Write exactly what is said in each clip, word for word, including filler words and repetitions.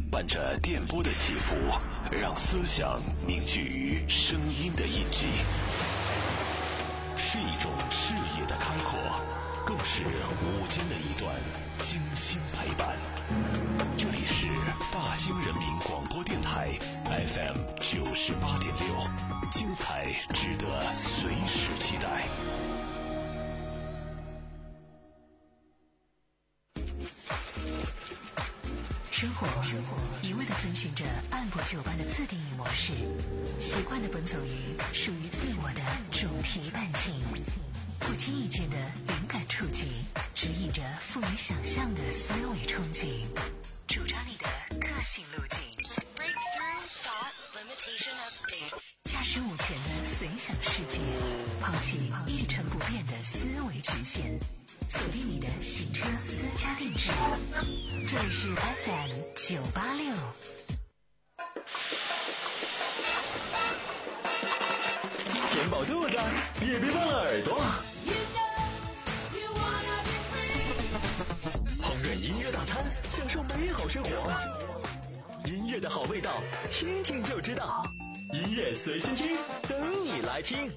伴着电波的起伏，让思想凝聚于声音的印记，是一种视野的开阔，更是午间的一段精心陪伴。这里是大兴人民广播电台 F M 九十八点六，精彩值得随时期待。 生活一味地遵循着按部就班的自定义模式，习惯地奔走于属于自我的主题半径，不经意间的灵感触及，指引着富于想象的思维憧憬，主张你的个性路径。Breakthrough thought limitation update。驾驶午前的随想世界，抛弃一成不变的思维局限，锁定你的洗车私家定制。这里是 F M 九八六。 填饱肚子，也别忘了耳朵。烹饪音乐大餐，享受美好生活。音乐的好味道，听听就知道。音乐随心听，等你来听。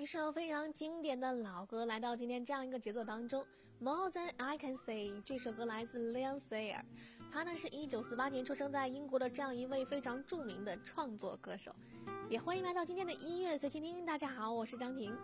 一首非常经典的老歌来到今天这样一个节奏当中。 More Than I Can Say 这首歌来自 Leon Sayer， 他呢是一九四八年出生在英国的这样一位非常著名的创作歌手。也欢迎来到今天的音乐随倾听，大家好，我是张婷。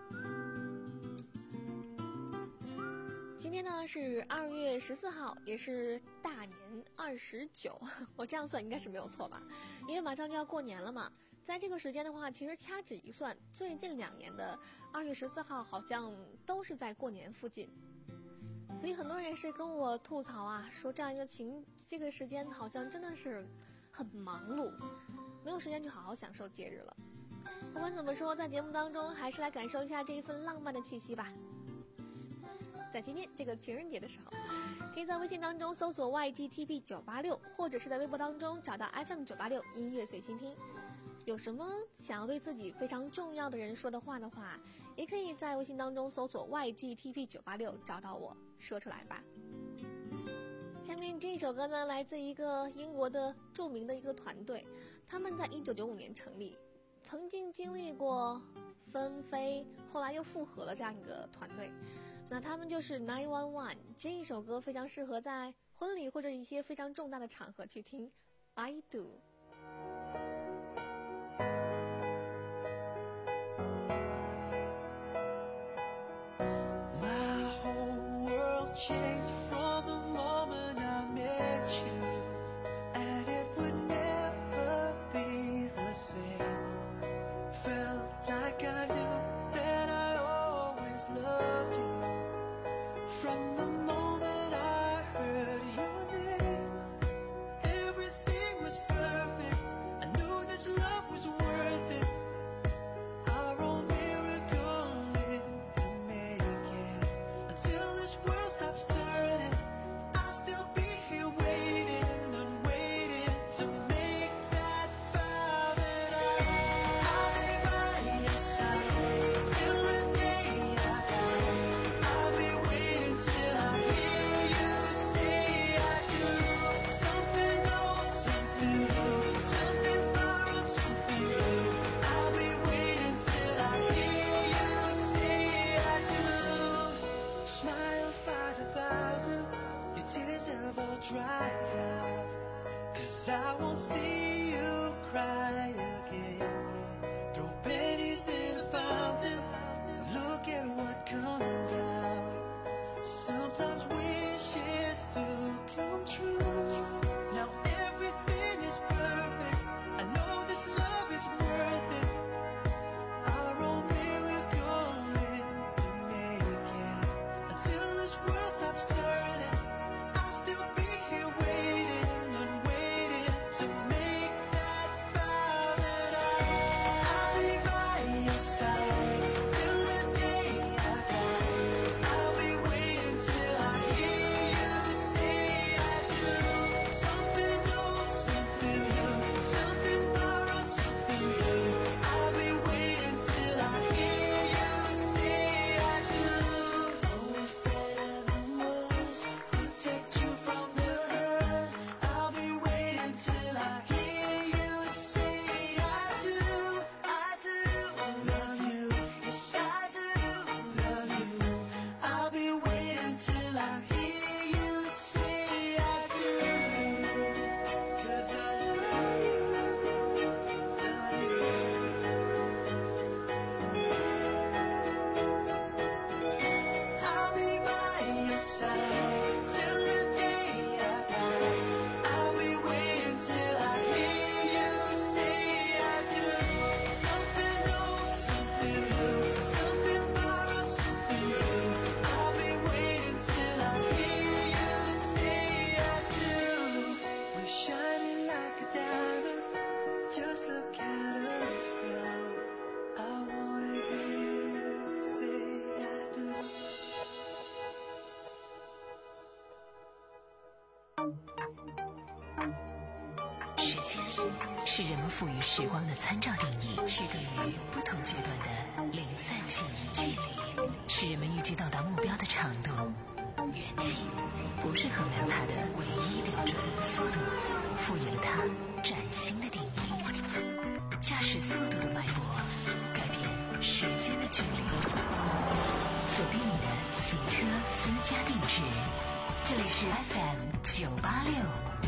今天呢是二月十四号，也是大年二十九，我这样算应该是没有错吧？因为马上就要过年了嘛。在这个时间的话，其实掐指一算，最近两年的二月十四号好像都是在过年附近，所以很多人也是跟我吐槽啊，说这样一个情这个时间好像真的是很忙碌，没有时间去好好享受节日了。不管怎么说，在节目当中还是来感受一下这一份浪漫的气息吧。在今天这个情人节的时候，可以在微信当中搜索 Y G T P 九八六， 或者是在微博当中找到 F M 九八六 音乐随心听。有什么想要对自己非常重要的人说的话的话，也可以在微信当中搜索 Y G T P 九八六 找到我，说出来吧。下面这首歌呢，来自一个英国的著名的一个团队，他们在一九九五年成立，曾经经历过分飞，后来又复合了这样一个团队。那他们就是 nine one one， 这一首歌非常适合在婚礼或者一些非常重大的场合去听。 I do。 My whole world changed from the moment I met you, and it would never be the same. Felt like I knew that I always loved you. From the moment I heard your name, everything was perfect. I knew this love was worth it. Our own miracle in making. Until this world stops turning, I'll still be here waiting and waiting to make that vow that I, I'll be by your side till the day I die. I'll be waiting till I hear you say I do. Something old, something new, something borrowed, something new. I'll be waiting till I hear you say I do. Smiles by the thousands, your tears have all dried out. 'Cause I won't see you cry again. Throw pennies in a fountain, look at what comes out. Sometimes wishes do come true. Now everything is perfect. I know this love is worth it. Our own miracle in the making. Until this world stops turning, I'll still be here waiting and waiting to make that vow that I, I'll be by your side till the day I die. I'll be waiting till I hear you say I do. Something old, something new, something borrowed, something new. I'll be waiting till I hear you say I do. Always better than most, protect you from the hurt. I'll be waiting till I hear you say I do. I do love you, yes I do love you. I'll be waiting till I hear you say I do. 'Cause I love you, love you. I'll be by your side till the day I die. I'll be waiting till I hear you say I do. Something old, something new, something borrowed, something new. I'll be waiting till I hear you say I do. We're shining like a diamond. Just look at us now. I wanna hear you say I do. 时间是人们赋予时光的参照定义，区隔于不同阶段的零散记忆距离，是人们预计到达目标的长度。远近不是衡量它的唯一标准，速度赋予了它崭新的定义。驾驶速度的脉搏，改变时间的距离。 家定制。这里是 F M 九八六。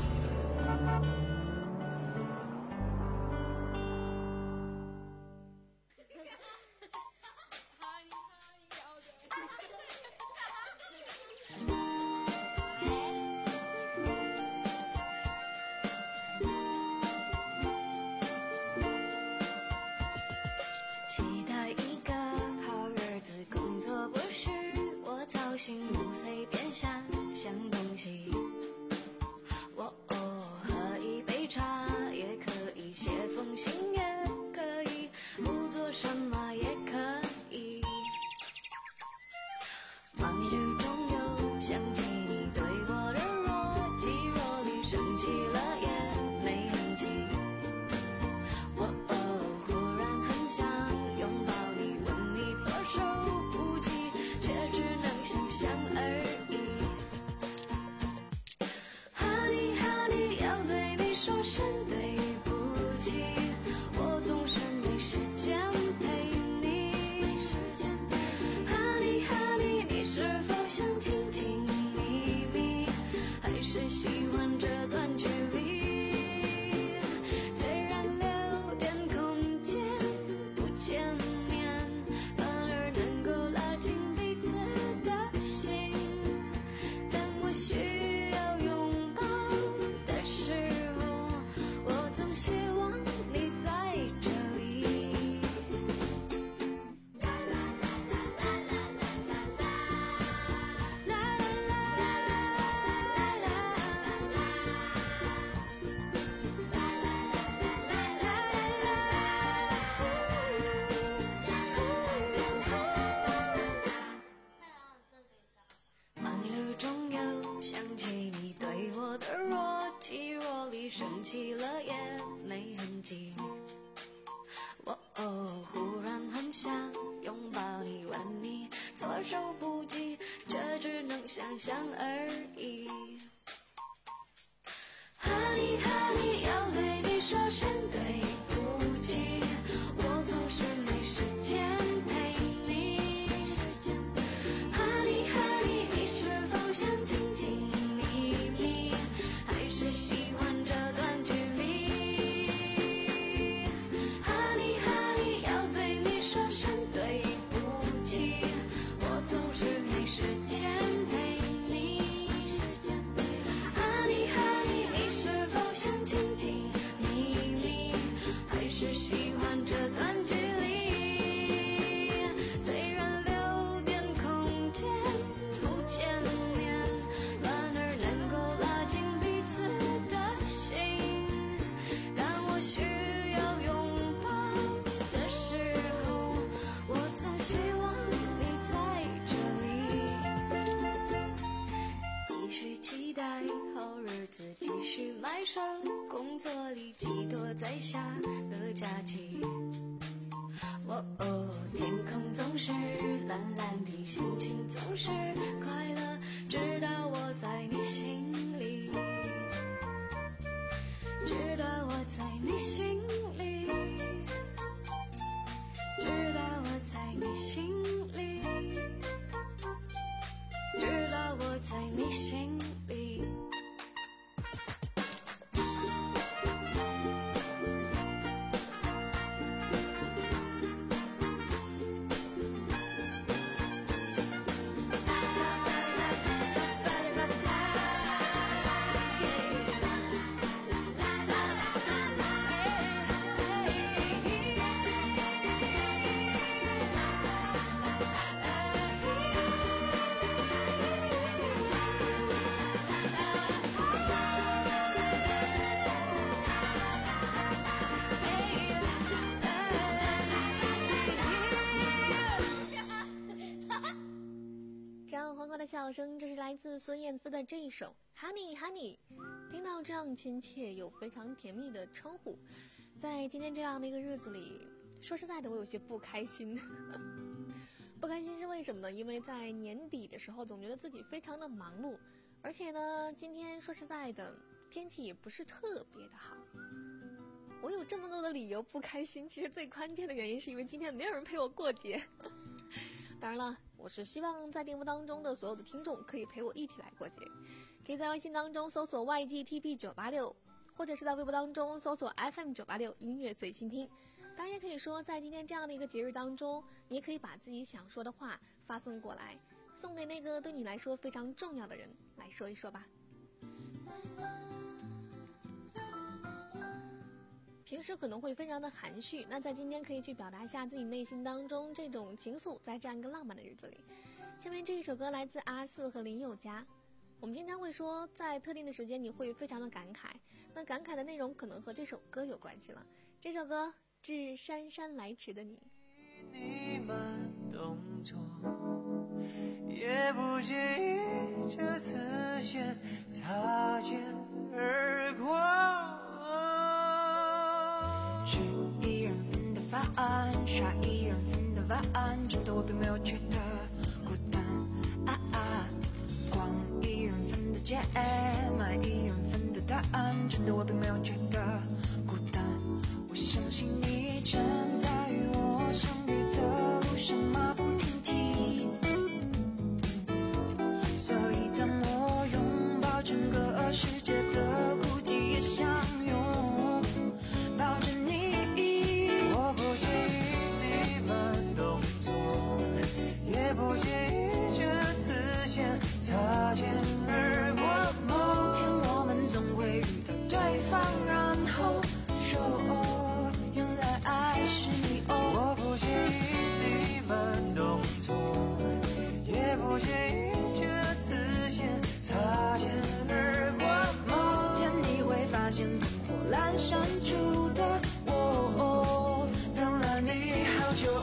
想象而已。Honey Honey， 要对你说声对不起，我总是没时间陪你。Honey Honey， 你是否想紧紧密密，还是喜欢这段距离 ？Honey Honey， 要对你说声对不起，我总是没时间。喜欢这段距离，虽然留点空间不见面，反而能够拉近彼此的心。当我需要拥抱的时候，我总希望你在这里。继续期待好日子，继续埋首工作里，寄托在下的假期。哦哦，天空总是蓝蓝的，心情总是快乐，直到我在你心里，直到我在你心里，直到我在你心里，直到我在你心里。 笑声，这是来自孙燕姿的这一首 Honey Honey。 听到这样亲切又非常甜蜜的称呼，在今天这样的一个日子里，说实在的我有些不开心不开心是为什么呢？因为在年底的时候总觉得自己非常的忙碌，而且呢今天说实在的天气也不是特别的好。我有这么多的理由不开心，其实最关键的原因是因为今天没有人陪我过节当然了， 我是希望在电波当中的所有的听众可以陪我一起来过节，可以在微信当中搜索 Y G T P 九八六，或者是在微博当中搜索 F M 九八六音乐随心听。当然也可以说，在今天这样的一个节日当中，你也可以把自己想说的话发送过来，送给那个对你来说非常重要的人来说一说吧。平时可能会非常的含蓄，那在今天可以去表达一下自己内心当中这种情愫，在这样一个浪漫的日子里。下面这一首歌来自阿四和林宥嘉。我们经常会说，在特定的时间你会非常的感慨，那感慨的内容可能和这首歌有关系了。这首歌致姗姗来迟的你。 你慢动作，也不介意这次先擦肩而过。 吃一人份的饭，刷一人份的碗，真的我并没有觉得孤单啊啊！逛一人份的街，买一人份的答案，真的我并没有觉得孤单。我相信你站在与我相遇的路上马不停蹄，所以当我拥抱整个世界的孤寂也相拥抱着你。 我不介意你慢动作，也不介意这次先擦肩而过。 某天我们总会遇到对方，然后说原来爱是你。 我不介意你慢动作，也不介意这次先擦肩而过。 某天你会发现灯火阑珊处的我等了你好久。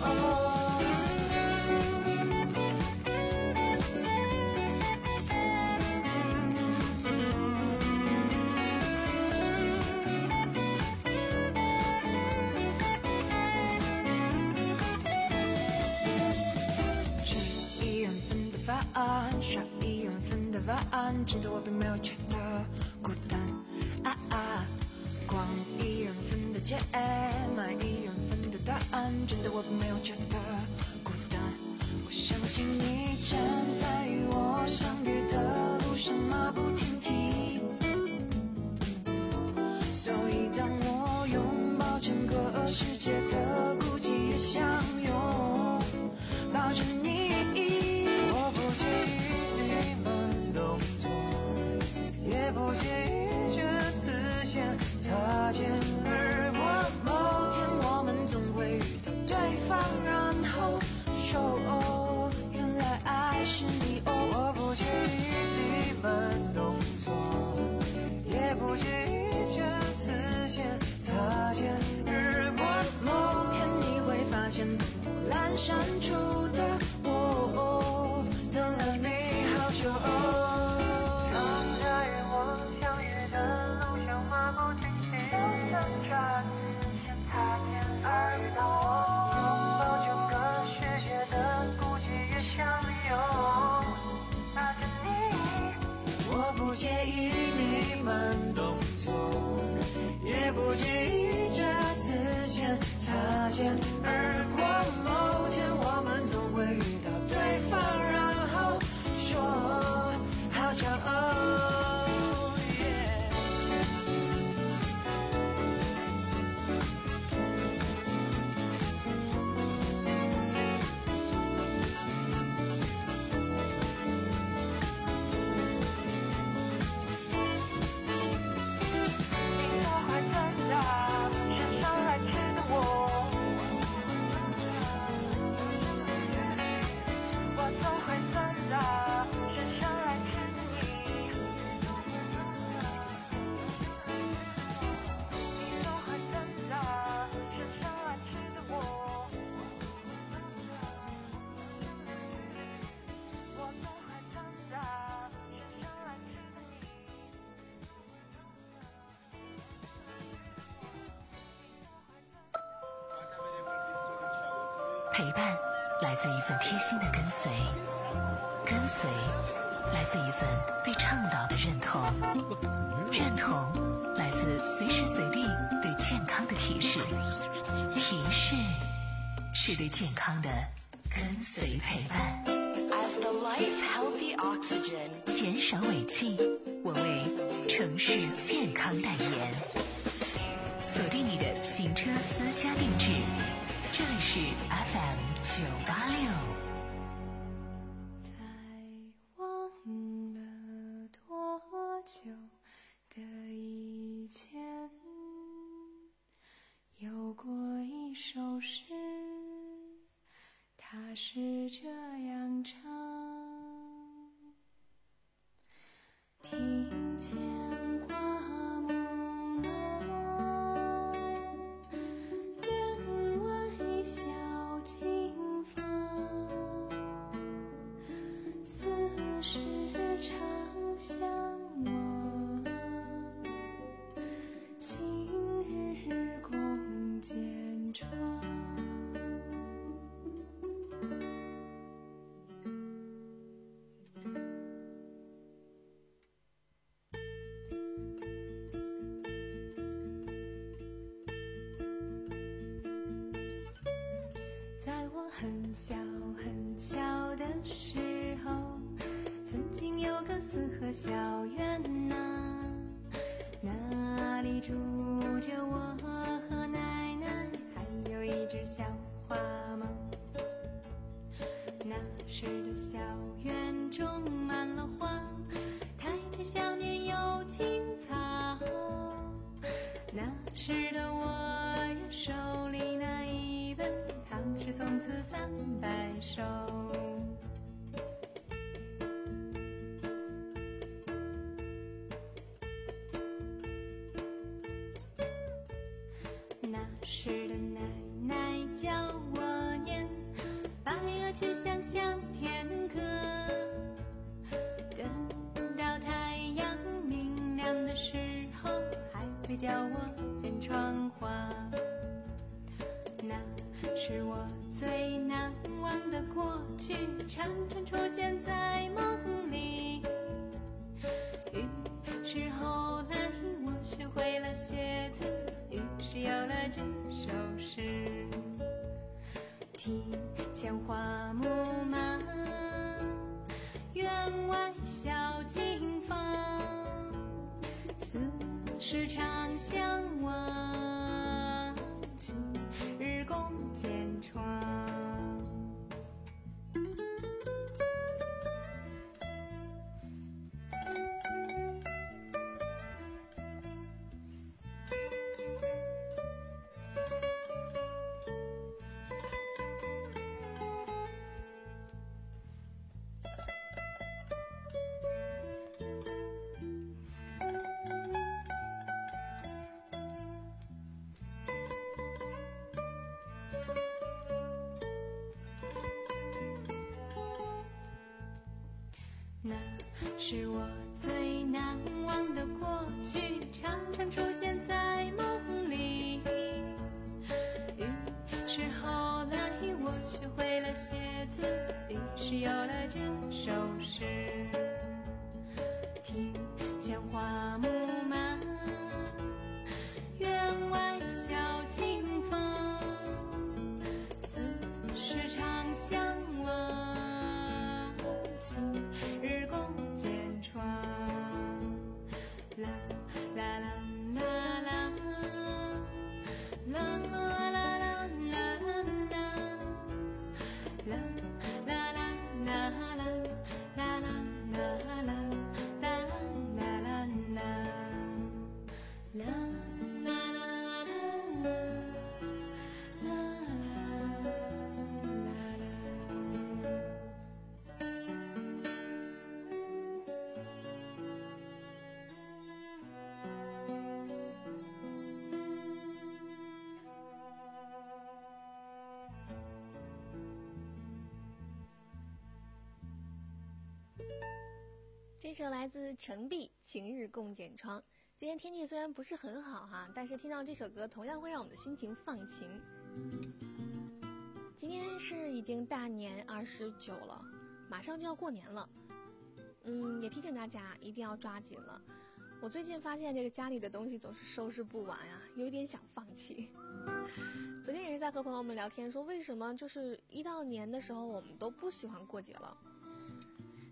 刷一人份的碗，真的我并没有觉得孤单啊啊！逛一人份的街，买一人份的答案，真的我并没有觉得孤单。我相信你站在与我相遇的路上马不停蹄，所以当我拥抱整个世界的孤寂也相拥抱着你。 我不介意你慢动作，也不介意这次先擦肩而过。 某天我们总会遇到对方，然后说原来爱是你。 我不介意你慢动作，也不介意这次先擦肩而过。 某天你会发现灯火阑珊处的我等了你好久。 站在与我相遇的路上马不停蹄，想抓紧先擦肩而过，拥抱整个世界的孤寂也相拥抱着你。我不介意你慢动作，也不介意这次先擦肩而过。某天我们总会遇到对方，然后说好骄傲。 陪伴来自一份贴心的跟随，跟随来自一份对倡导的认同，认同来自随时随地对健康的提示，提示是对健康的跟随陪伴。 Your life healthy oxygen， 减少尾气，我为城市健康代言。锁定你的行车私家定制，这里是 F M 九八六。 才忘了多久的以前，有过一首诗，它是这样唱：庭前花木浓，院外小径芳，似是长相望，今日共剪窗。在我很小很小的时候，曾经有个四合小院呐、那里住着我和奶奶，还有一只小花猫。那时的小院种满了花，台阶下面有青草。那时的我呀，手里拿一本唐诗宋词三百首。那时的奶奶教我念白鹅曲项向天歌，等到太阳明亮的时候，还会教我剪窗花。那是我最难忘的过去，常常出现在梦里。于是后来我学会了写字，于是有了这首诗：庭前花木满，院外小径芳，似是长相望，今日共剪窗。那是我最难忘的过去，常常出现在梦里。于是后来我学会了写字，于是有了这首诗：庭前花木满，院外小径芳，似是长相望，今日共剪窗。啦啦啦啦啦啦啦啦啦啦啦啦啦啦啦这首来自陈碧《晴日共剪窗》。今天天气虽然不是很好哈，但是听到这首歌同样会让我们的心情放晴。今天是已经大年二十九了，马上就要过年了。嗯，也提醒大家一定要抓紧了。我最近发现这个家里的东西总是收拾不完呀，有一点想放弃。昨天也是在和朋友们聊天说，为什么就是一到年的时候我们都不喜欢过节了。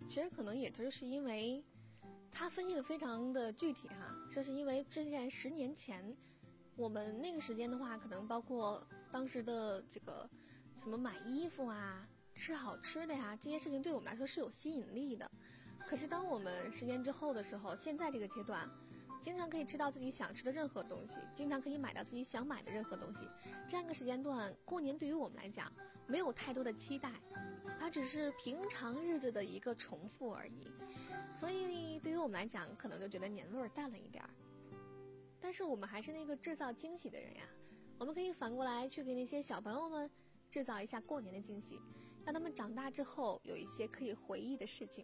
其实可能也就是因为他分析的非常的具体哈，说是因为之前十年前，我们那个时间的话，可能包括当时的这个什么买衣服啊、吃好吃的呀，这些事情对我们来说是有吸引力的。可是当我们十年之后的时候，现在这个阶段，经常可以吃到自己想吃的任何东西，经常可以买到自己想买的任何东西，这样一个时间段，过年对于我们来讲没有太多的期待，它只是平常日子的一个重复而已。所以对于我们来讲，可能就觉得年味儿淡了一点儿。但是我们还是那个制造惊喜的人呀，我们可以反过来去给那些小朋友们制造一下过年的惊喜，让他们长大之后有一些可以回忆的事情。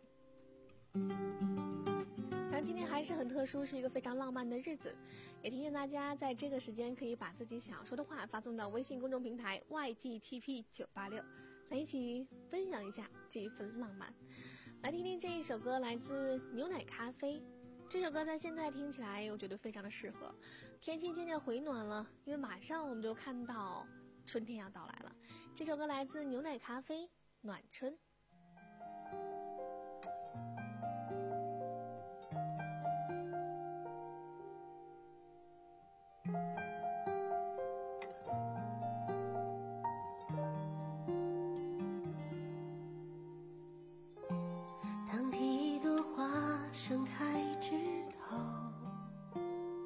然后今天还是很特殊，是一个非常浪漫的日子，也提醒大家在这个时间可以把自己想要说的话发送到微信公众平台 Y G T P 九八六， 来一起分享一下这一份浪漫。来听听这一首歌，来自牛奶咖啡。这首歌在现在听起来我觉得非常的适合，天气渐渐回暖了，因为马上我们就看到春天要到来了。这首歌来自牛奶咖啡，暖春。 当第一朵花盛开枝头，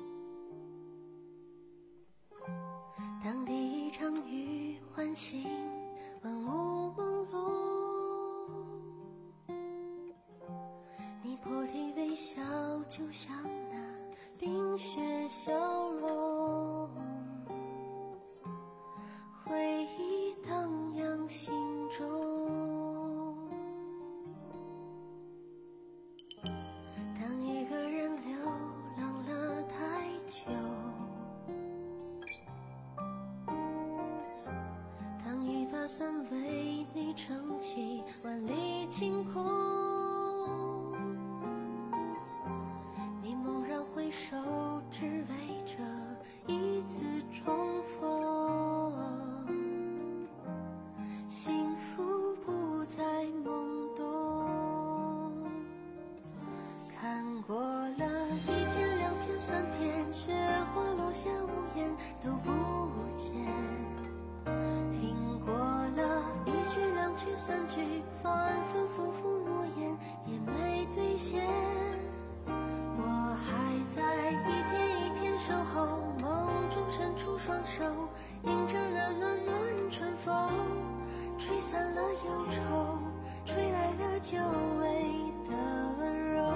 当第一场雨唤醒万物朦胧，你破涕微笑，就像那冰雪消融，回忆荡漾心中。当一个人流浪了太久，当一把伞为你撑起万里晴空，你猛然回首，只为这一次重逢，幸福不再懵懂。看过了一片两片三片，雪花落下无言都不见，听过了一句两句三句，反反复复诺言也没兑现。我还在一天一天守候，梦中伸出双手，迎着那暖暖春风，吹散了忧愁，吹来了久违的温柔。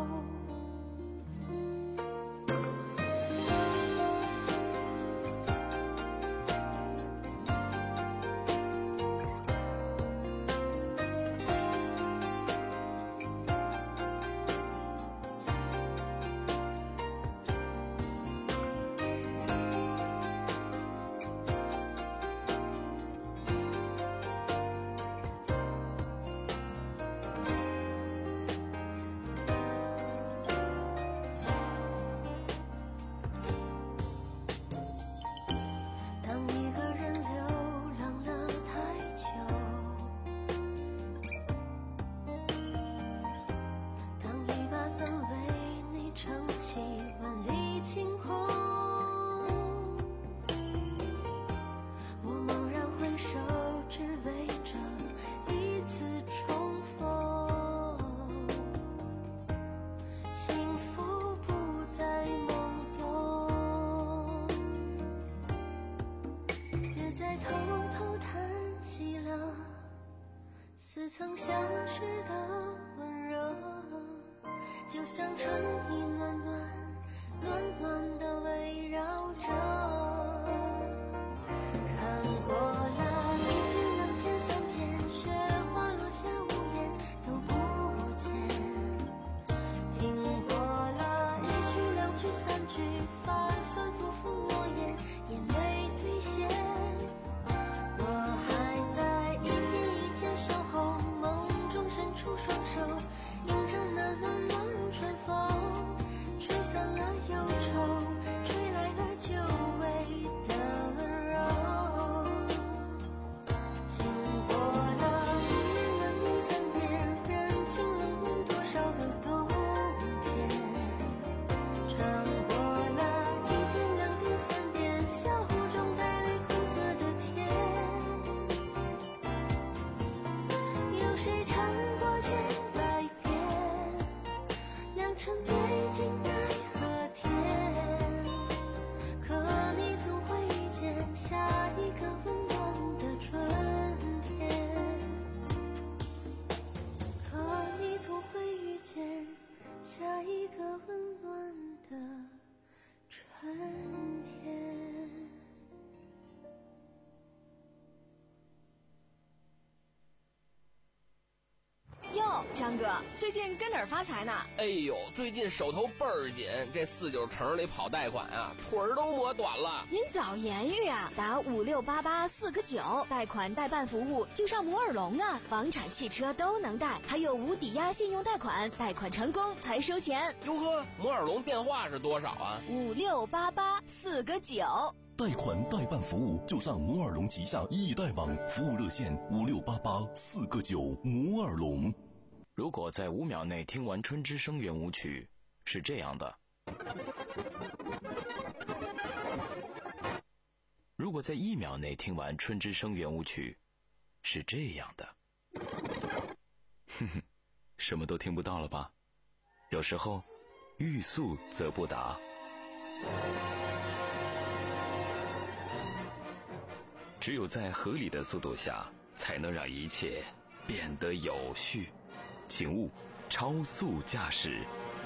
当一个人流浪了太久，当一把伞为你撑起万里晴空，我猛然回首，只为这一次重逢，幸福不再懵懂。别再偷偷叹息了，似曾相识的温柔，就像春意暖暖暖暖地围绕着。看过了一片两片三片，雪花落下无言都不见，听过了一句两句三句，反反复复诺言也没兑现。我还在一天一天守候，梦中伸出双手，迎着那暖暖春风，吹散了忧愁，吹来了久违总会遇见下一个温暖的春天。 哟，张哥，最近跟哪儿发财呢？ 哎呦，最近手头倍儿紧，这四九城里跑贷款啊，腿儿都磨短了。 您早言语啊，打五六八八四个九，贷款代办服务就上摩尔龙啊，房产、汽车都能贷，还有无抵押信用贷款，贷款成功才收钱。 哟呵，摩尔龙电话是多少啊？ 五六八八四个九。 贷款代办服务就上摩尔龙旗下易贷网，服务热线五六八八四个九。摩尔龙。 如果在五秒内听完《春之声》圆舞曲，是这样的；如果在一秒内听完《春之声》圆舞曲，是这样的。哼哼，什么都听不到了吧？有时候，欲速则不达。只有在合理的速度下，才能让一切变得有序。请勿超速驾驶。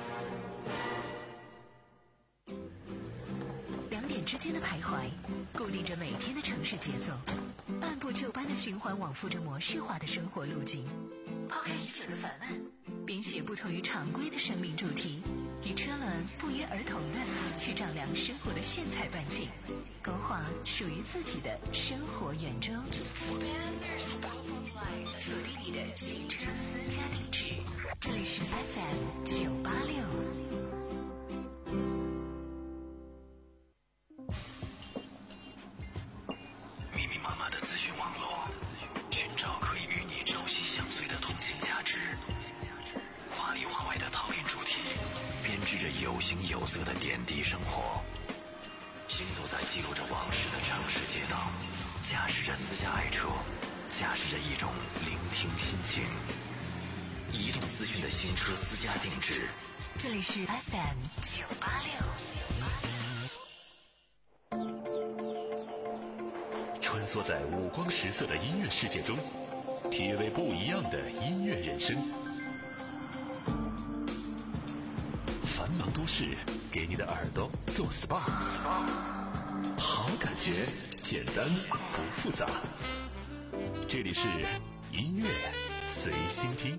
两点之间的徘徊，固定着每天的城市节奏，按部就班的循环往复着模式化的生活路径。抛开已久的烦闷，编写不同于常规的生命主题，与车轮不约而同的去丈量生活的炫彩半径，勾画属于自己的生活圆周。锁定你的新车私家定制，这里是 F M 九八六。 密密麻麻的资讯网络，寻找可以与你朝夕相随的同性价值。华里华外的讨厌主题，编织着有形有色的点滴生活。行走在记录着往事的城市街道，驾驶着私家爱车，驾驶着一种聆听心情。移动资讯的新车私家定制， 这里是 F M 九八六。 穿梭在五光十色的音乐世界中，体味不一样的音乐人生。繁忙都市给你的耳朵做 S P A， 好感觉，简单不复杂。这里是音乐随心听。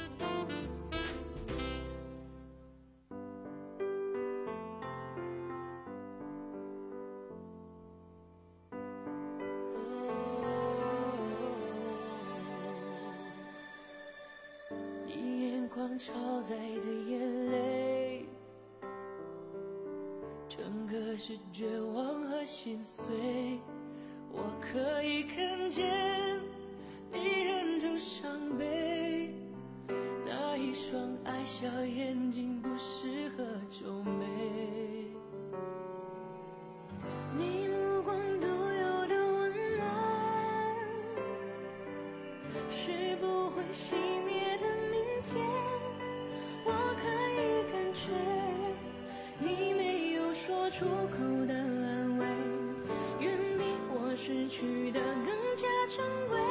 你眼眶超载的眼泪，整个是绝望和心碎。我可以看见你忍住伤悲，那一双爱笑眼睛不适合皱眉。你目光独有的温暖，是不会熄灭的明天。我可以感觉你没有说出口的安慰，远比我失去的更加珍贵。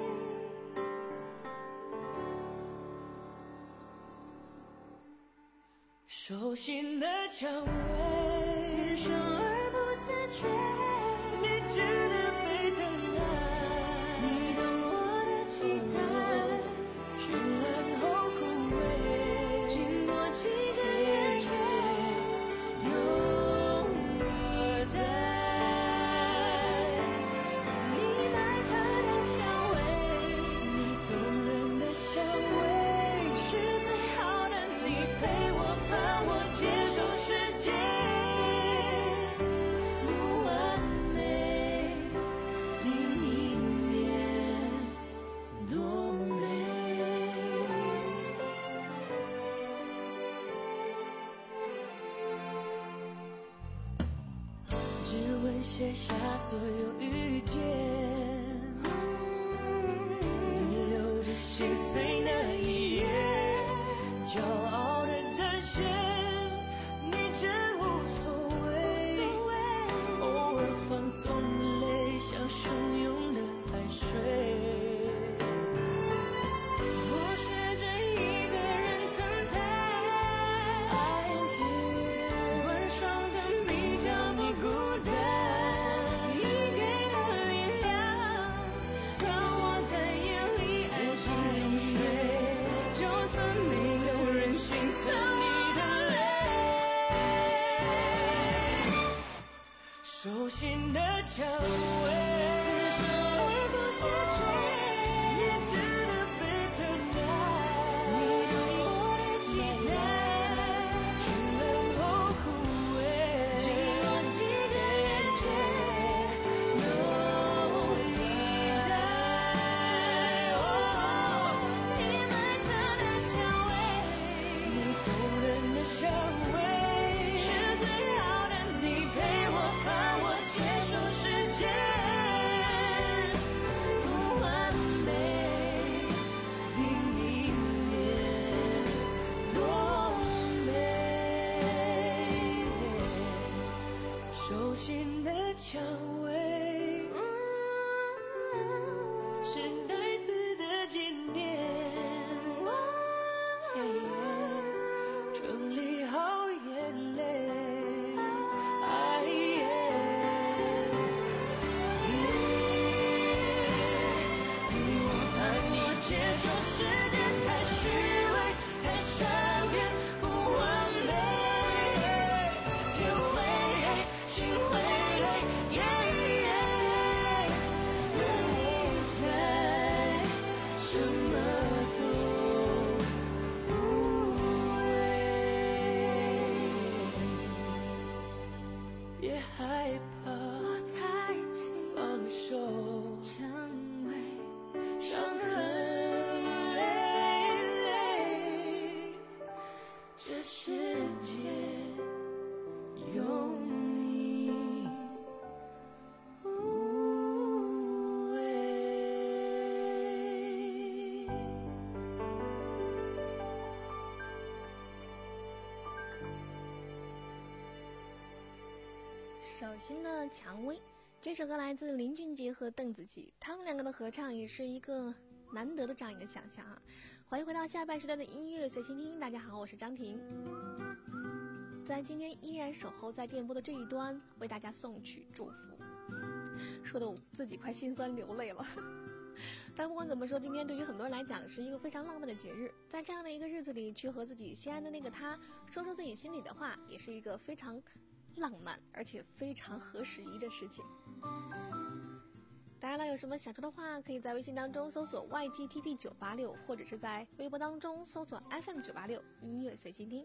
手心的蔷薇，自伤而不自觉，你值得被疼爱。你懂我的期待，绚烂后枯萎，经过几个夜却永而在。你埋藏的蔷薇，你动人的香味，是最好的你陪我伴我接受世界不完美，另一面多美。指纹写下所有遇见，你留着心碎那一页，骄傲的展现，你真无所谓。偶尔放纵的泪像汹涌的海水。我学着一个人整理好眼泪。哎耶，陪我伴你接受世界太虚伪，太善变，不完美，天会黑，心会累，耶耶，有你在，什么都无畏，别害怕， 我太近， 放手， 成为伤痕累累，这世界有你无畏。 手心的蔷薇，这首歌来自林俊杰和邓紫棋，他们两个的合唱也是一个难得的这样一个想象啊！欢迎回到下半时段的音乐随心听，大家好，我是张婷，在今天依然守候在电波的这一端，为大家送去祝福，说的我自己快心酸流泪了。但不管怎么说，今天对于很多人来讲是一个非常浪漫的节日，在这样的一个日子里，去和自己心爱的那个他说出自己心里的话，也是一个非常浪漫而且非常合时宜的事情。当然了，有什么想说的话，可以在微信当中搜索 Y G T P 九八六，或者是在微博当中搜索 F M 九八六音乐随心听。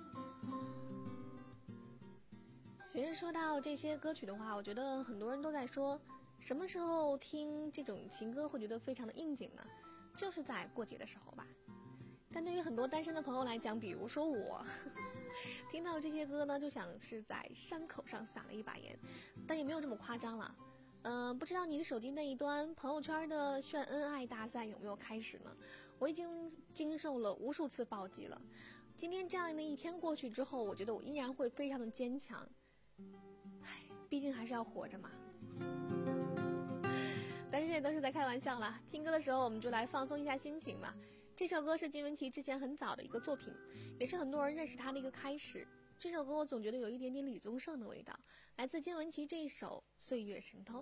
其实说到这些歌曲的话，我觉得很多人都在说，什么时候听这种情歌会觉得非常的应景呢？就是在过节的时候吧。但对于很多单身的朋友来讲，比如说我，听到这些歌呢，就像是在伤口上撒了一把盐，但也没有这么夸张了。嗯、呃，不知道你的手机那一端朋友圈的炫恩爱大赛有没有开始呢？我已经经受了无数次暴击了。今天这样的一天过去之后，我觉得我依然会非常的坚强。唉，毕竟还是要活着嘛。但是这都是在开玩笑啦。听歌的时候，我们就来放松一下心情吧。这首歌是金玟岐之前很早的一个作品，也是很多人认识她的一个开始。这首歌我总觉得有一点点李宗盛的味道，来自金玟岐这一首《岁月神偷》。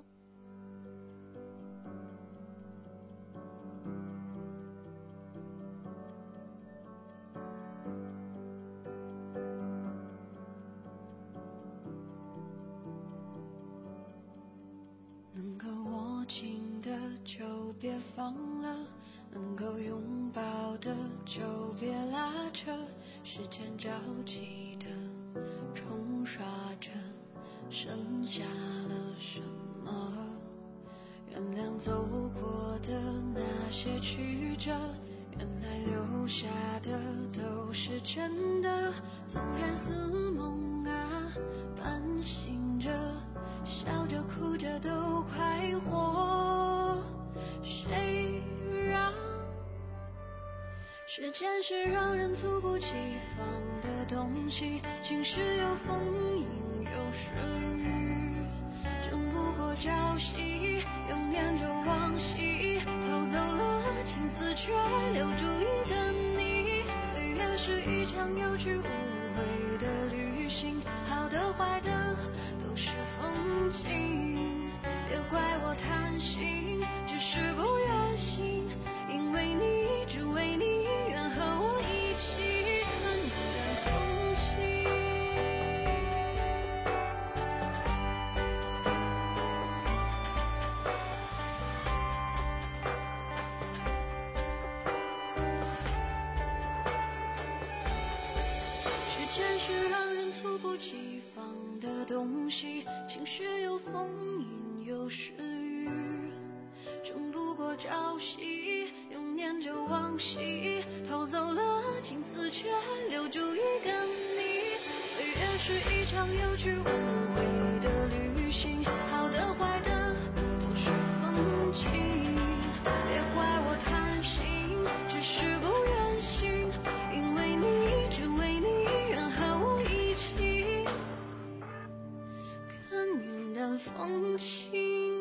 能够握紧的就别放了，能够拥抱的就别拉扯，时间着急的冲刷着，剩下了什么？原谅走过的那些曲折，原来留下的都是真的，纵然似梦啊，半醒着，笑着哭着都快活。谁让时间是让人猝不及防的东西，晴时有风，阴有时雨，争不过朝夕，又念着往昔，偷走了青丝，却留住一个你。岁月是一场有去无回的旅行，好的坏的都是风景，别怪我贪心，只是不愿醒，因为你，只为你，愿和我一起看云淡风轻。时间是让人猝不及防的东西，晴时有风，阴有时雨，争不过朝夕，又念着往昔，偷走了青丝，却留住一个你。岁月是一场有去无回的旅行，好的坏的都是风景，别怪我贪心，只是不愿醒，因为你，只为你，愿和我一起看云淡风轻。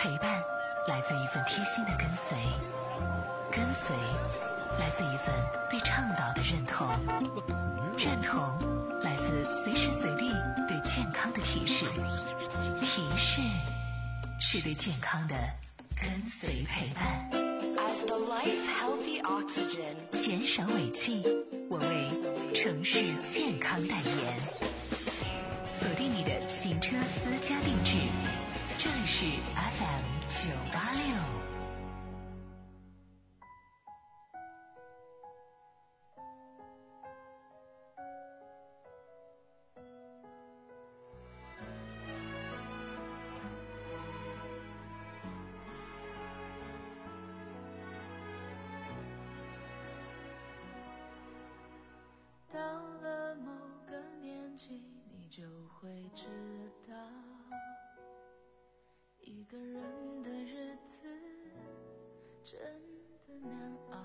陪伴来自一份贴心的跟随，跟随来自一份对倡导的认同，认同来自随时随地对健康的提示，提示是对健康的跟随陪伴。 As the life healthy oxygen， 减少尾气，我为城市健康代言。锁定你的行车私家定制，这里是 F M 九八六。 到了某个年纪，你就会知道，一个人的日子真的难熬。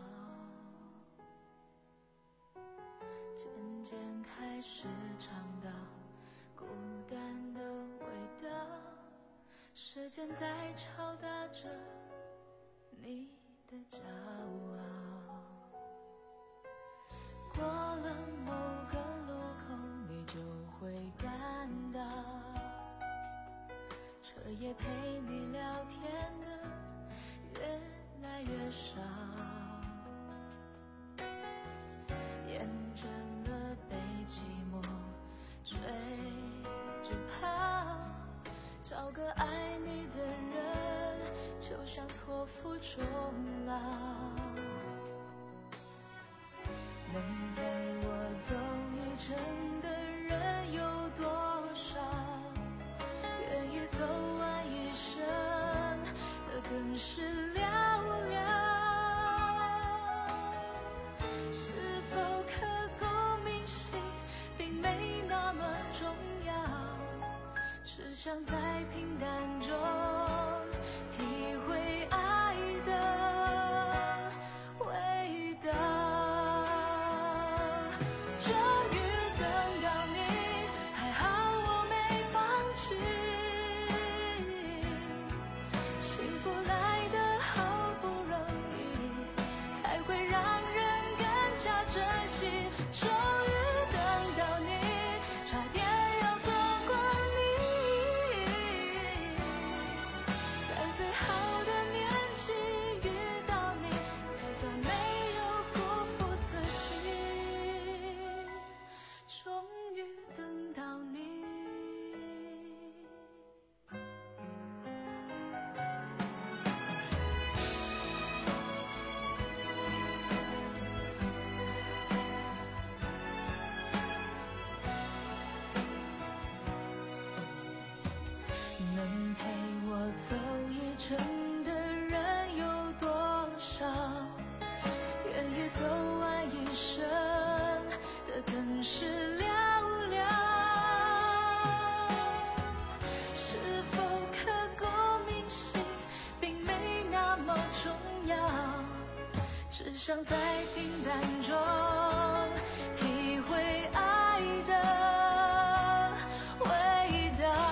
渐渐开始尝到孤单的味道，时间在敲打着你的骄傲。过了某个路口，你就会感到，彻夜陪你聊天的越来越少，厌倦了被寂寞追着跑，找个爱你的人，就像托付终老。能陪我走一程的人有多少？愿意走完一生的更是寥寥。是否刻骨铭心，并没那么重要，只想在平淡中体会爱的味道。能陪我走一程的人有多少？愿意走完一生的更是寥寥。是否刻骨铭心，并没那么重要，只想在平淡中体会爱的味道。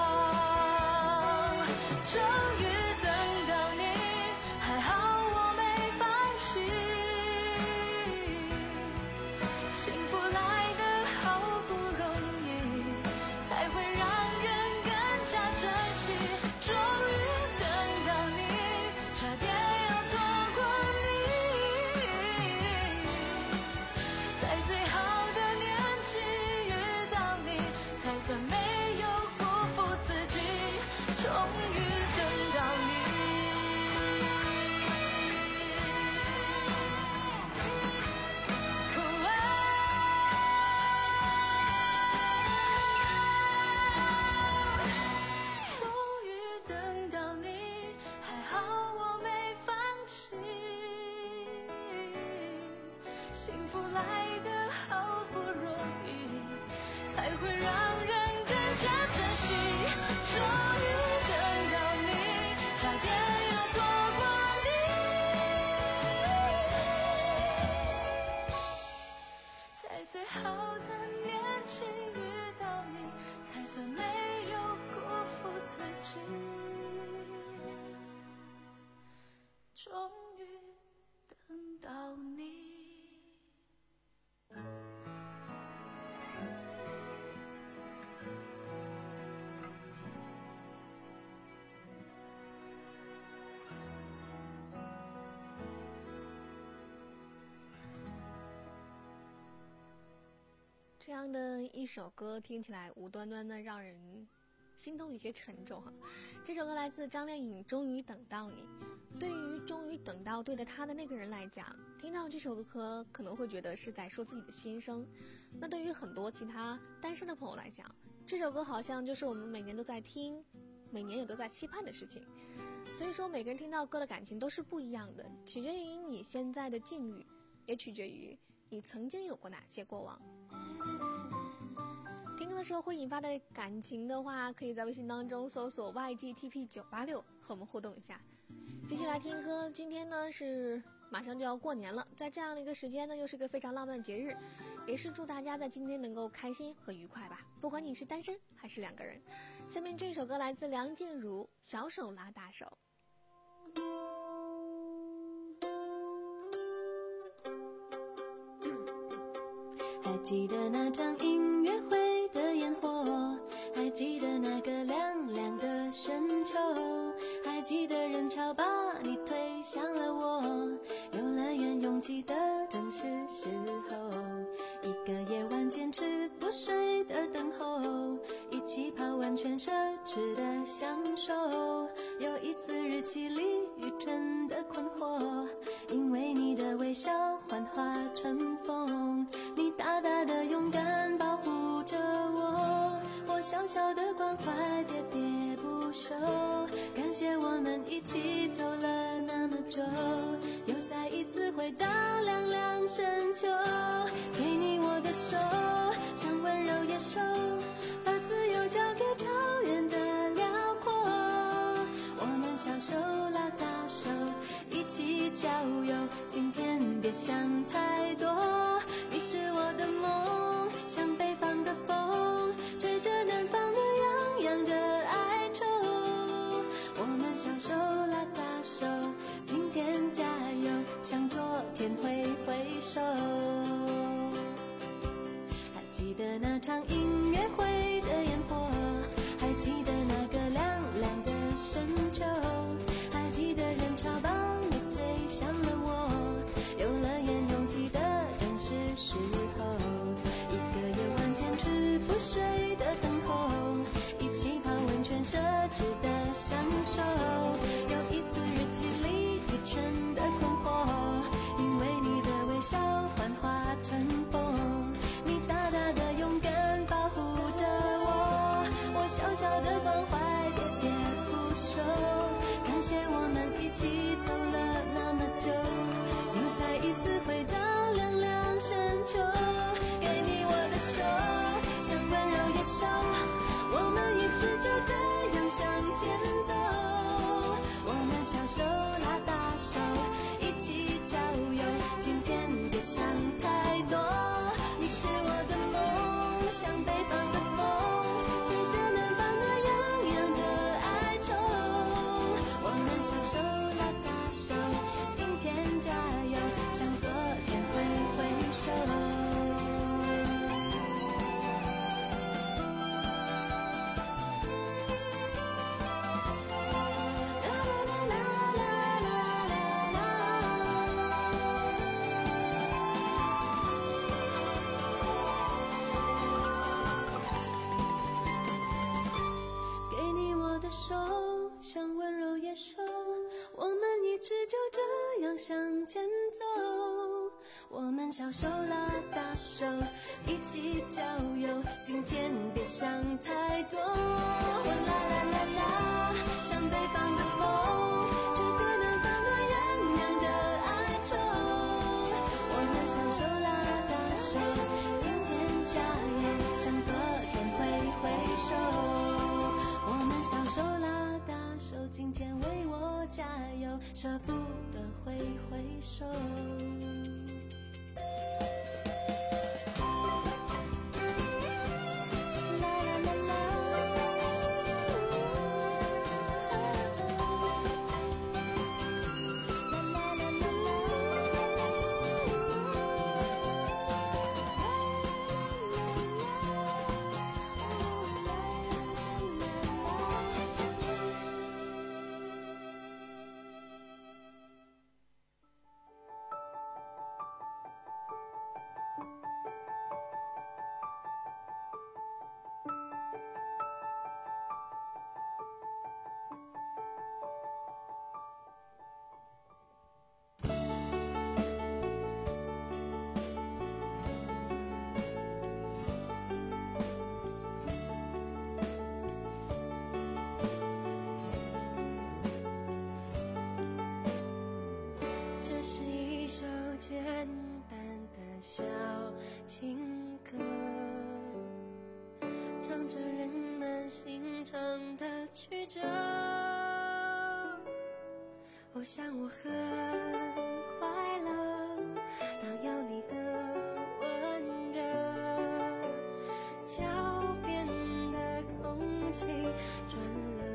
终于等到你，还好我没放弃。幸福来得好不容易，才会让人更加珍惜。终于等到你，差点要错过你。在最好的年纪遇到你，才算没有辜负自己。终于等到你，哦啊，终于等到你，还好我没放弃。幸福来得好不容易，才会让人更加珍惜。终于等到你，差点要错过你。在最好的年纪遇到你，才算没有辜负自己。 这样的一首歌听起来无端端的让人心头有些沉重哈。这首歌来自张靓颖，《终于等到你》。对于终于等到对的他的那个人来讲，听到这首歌可能会觉得是在说自己的心声。那对于很多其他单身的朋友来讲，这首歌好像就是我们每年都在听，每年也都在期盼的事情。所以说每个人听到歌的感情都是不一样的，取决于你现在的境遇，也取决于你曾经有过哪些过往。听歌的时候会引发的感情的话，可以在微信当中搜索 Y G T P 九八六 和我们互动一下。继续来听歌，今天呢是马上就要过年了，在这样的一个时间呢，又是个非常浪漫的节日，也是祝大家在今天能够开心和愉快吧，不管你是单身还是两个人。下面这首歌来自梁静茹，《小手拉大手》。 还记得那场音乐会的烟火，还记得那个凉凉的深秋，还记得人潮把你推向了我，游乐园拥挤的正是时候，一个夜晚坚持不睡的等候，一起泡温泉奢侈的享受，有一次日记里愚蠢的困惑，因为你的微笑幻化成风，你大大的勇敢保护着我，我小小的关怀喋喋不休，感谢我们一起走了那么久，又再一次回到凉凉深秋，给你我的手，像温柔野兽，把自由交给草原的辽阔，我们小手拉大手，一起郊游，今天别想太多，你是我的梦，像北方的风，吹着南方的洋洋的哀愁，我们小手拉大手，今天加油，向昨天挥挥手。还记得那场音乐会的烟火，还记得那个凉凉的深秋，还记得人潮把你推向了我，游乐园拥挤的正是时候，一个夜晚坚持不睡的等候，一起泡温泉奢侈的享受，有一次日记里愚蠢的困惑，因为你的微笑幻化成风，你大大的勇敢保护着我，我小小的关怀喋喋不休，感谢我们一起走了那么久，又再一次回到凉凉深秋，给你我的手，像温柔野兽，我们一直就这样向前走，我们小手拉大手，一起郊游，今天别想太多，你是我的梦，像北方的风，吹着南方的洋洋的哀愁，我们小手拉大手，今天加油，向昨天挥挥手。向前走，我们小手拉大手，一起郊游，今天别想太多，啦啦啦啦，像北方的风，吹着南方的洋洋的哀愁，我们小手拉大手，今天加油，向昨天挥挥手，我们小手拉大手，今天为我加油，舍不得挥挥手。 是一首简单的小情歌，唱着人们心肠的曲折。我想我很快乐，当有你的温热，脚边的空气转了。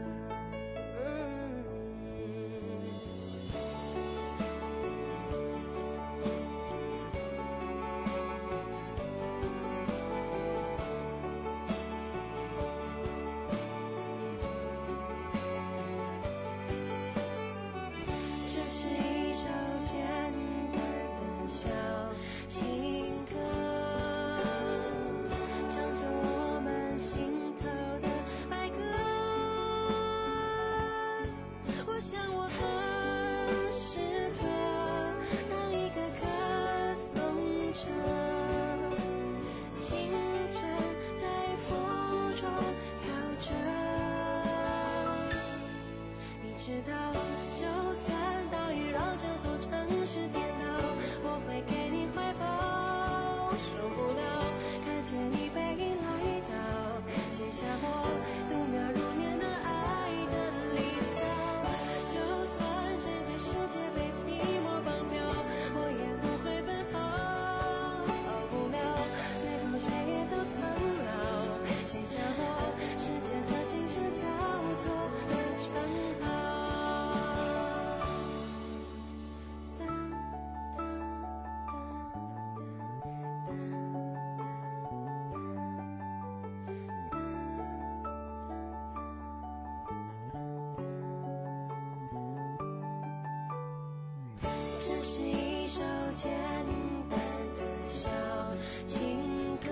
这是一首简单的小情歌，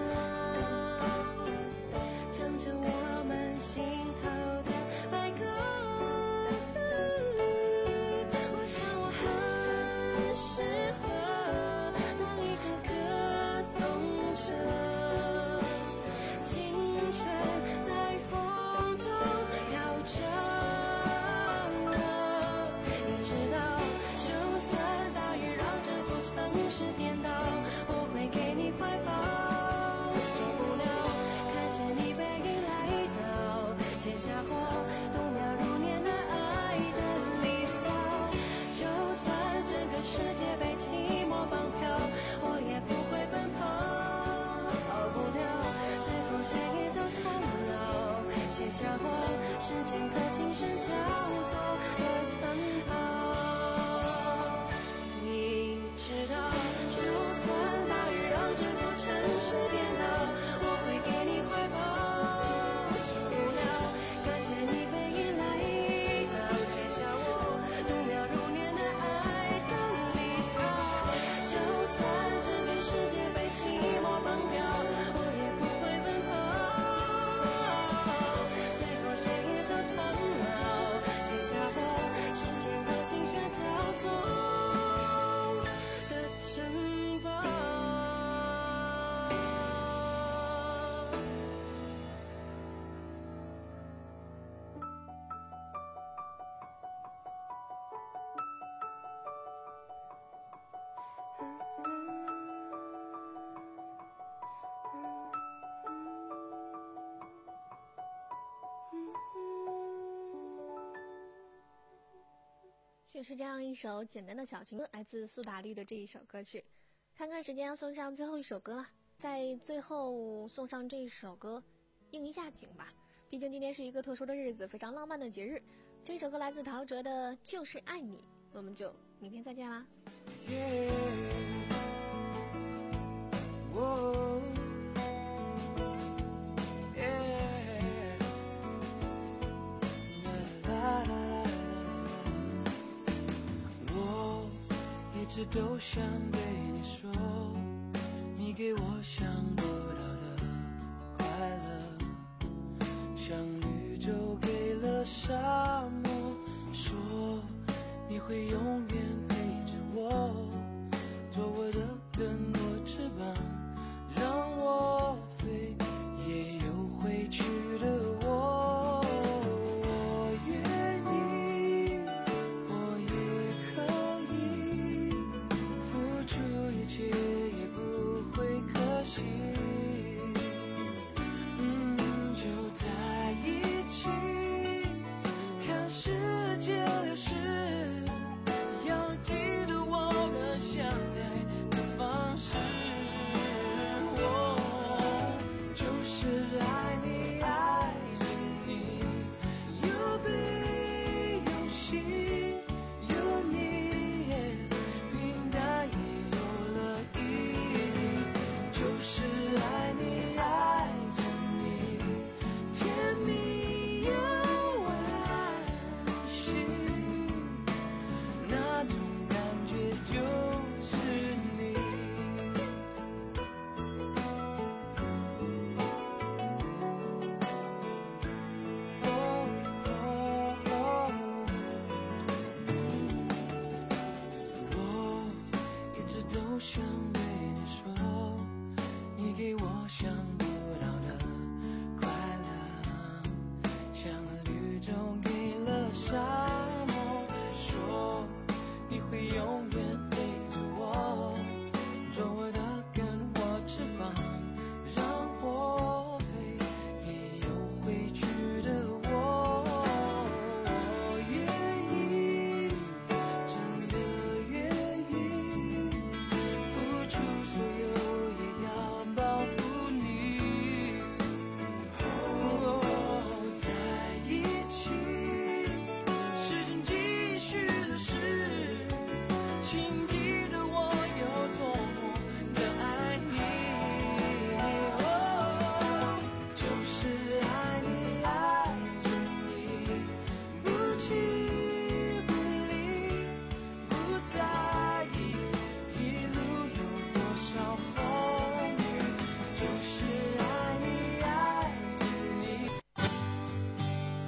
唱着我们心头的哀歌。我想我很适合当一个歌颂者，青春在风中飘着。你知道就算大雨让这座城市颠倒，我会给你怀抱，受不了看见你背影来到，写下我度秒如年的爱的离骚。就算整个世界被寂寞绑票，我也不会奔跑，逃不了最后谁也都苍老，写下我时间和琴声交错的称号。知道就算大雨让这座城市颠倒，我会给你怀抱，受不了看见你背影来到，写下我度秒如年的爱的离骚。就算整个世界被寂寞绑票，我也不会奔跑，最后谁也都苍老，写下我时间和琴声交错城堡。 就是这样一首简单的小情歌，来自苏打绿的这一首歌曲。看看时间，要送上最后一首歌了，在最后送上这一首歌应一下景吧，毕竟今天是一个特殊的日子，非常浪漫的节日。这首歌来自陶喆的《就是爱你》，我们就明天再见啦。 Yeah. Whoa. Yeah. La, la, la, la. 我一直都想对你说，你给我想不到的快乐，像宇宙给了沙漠，说你会永远陪着我，做我的更多翅膀，让我飞，也有回去的我。我愿意，我也可以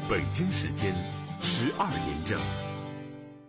北京时间十二点整。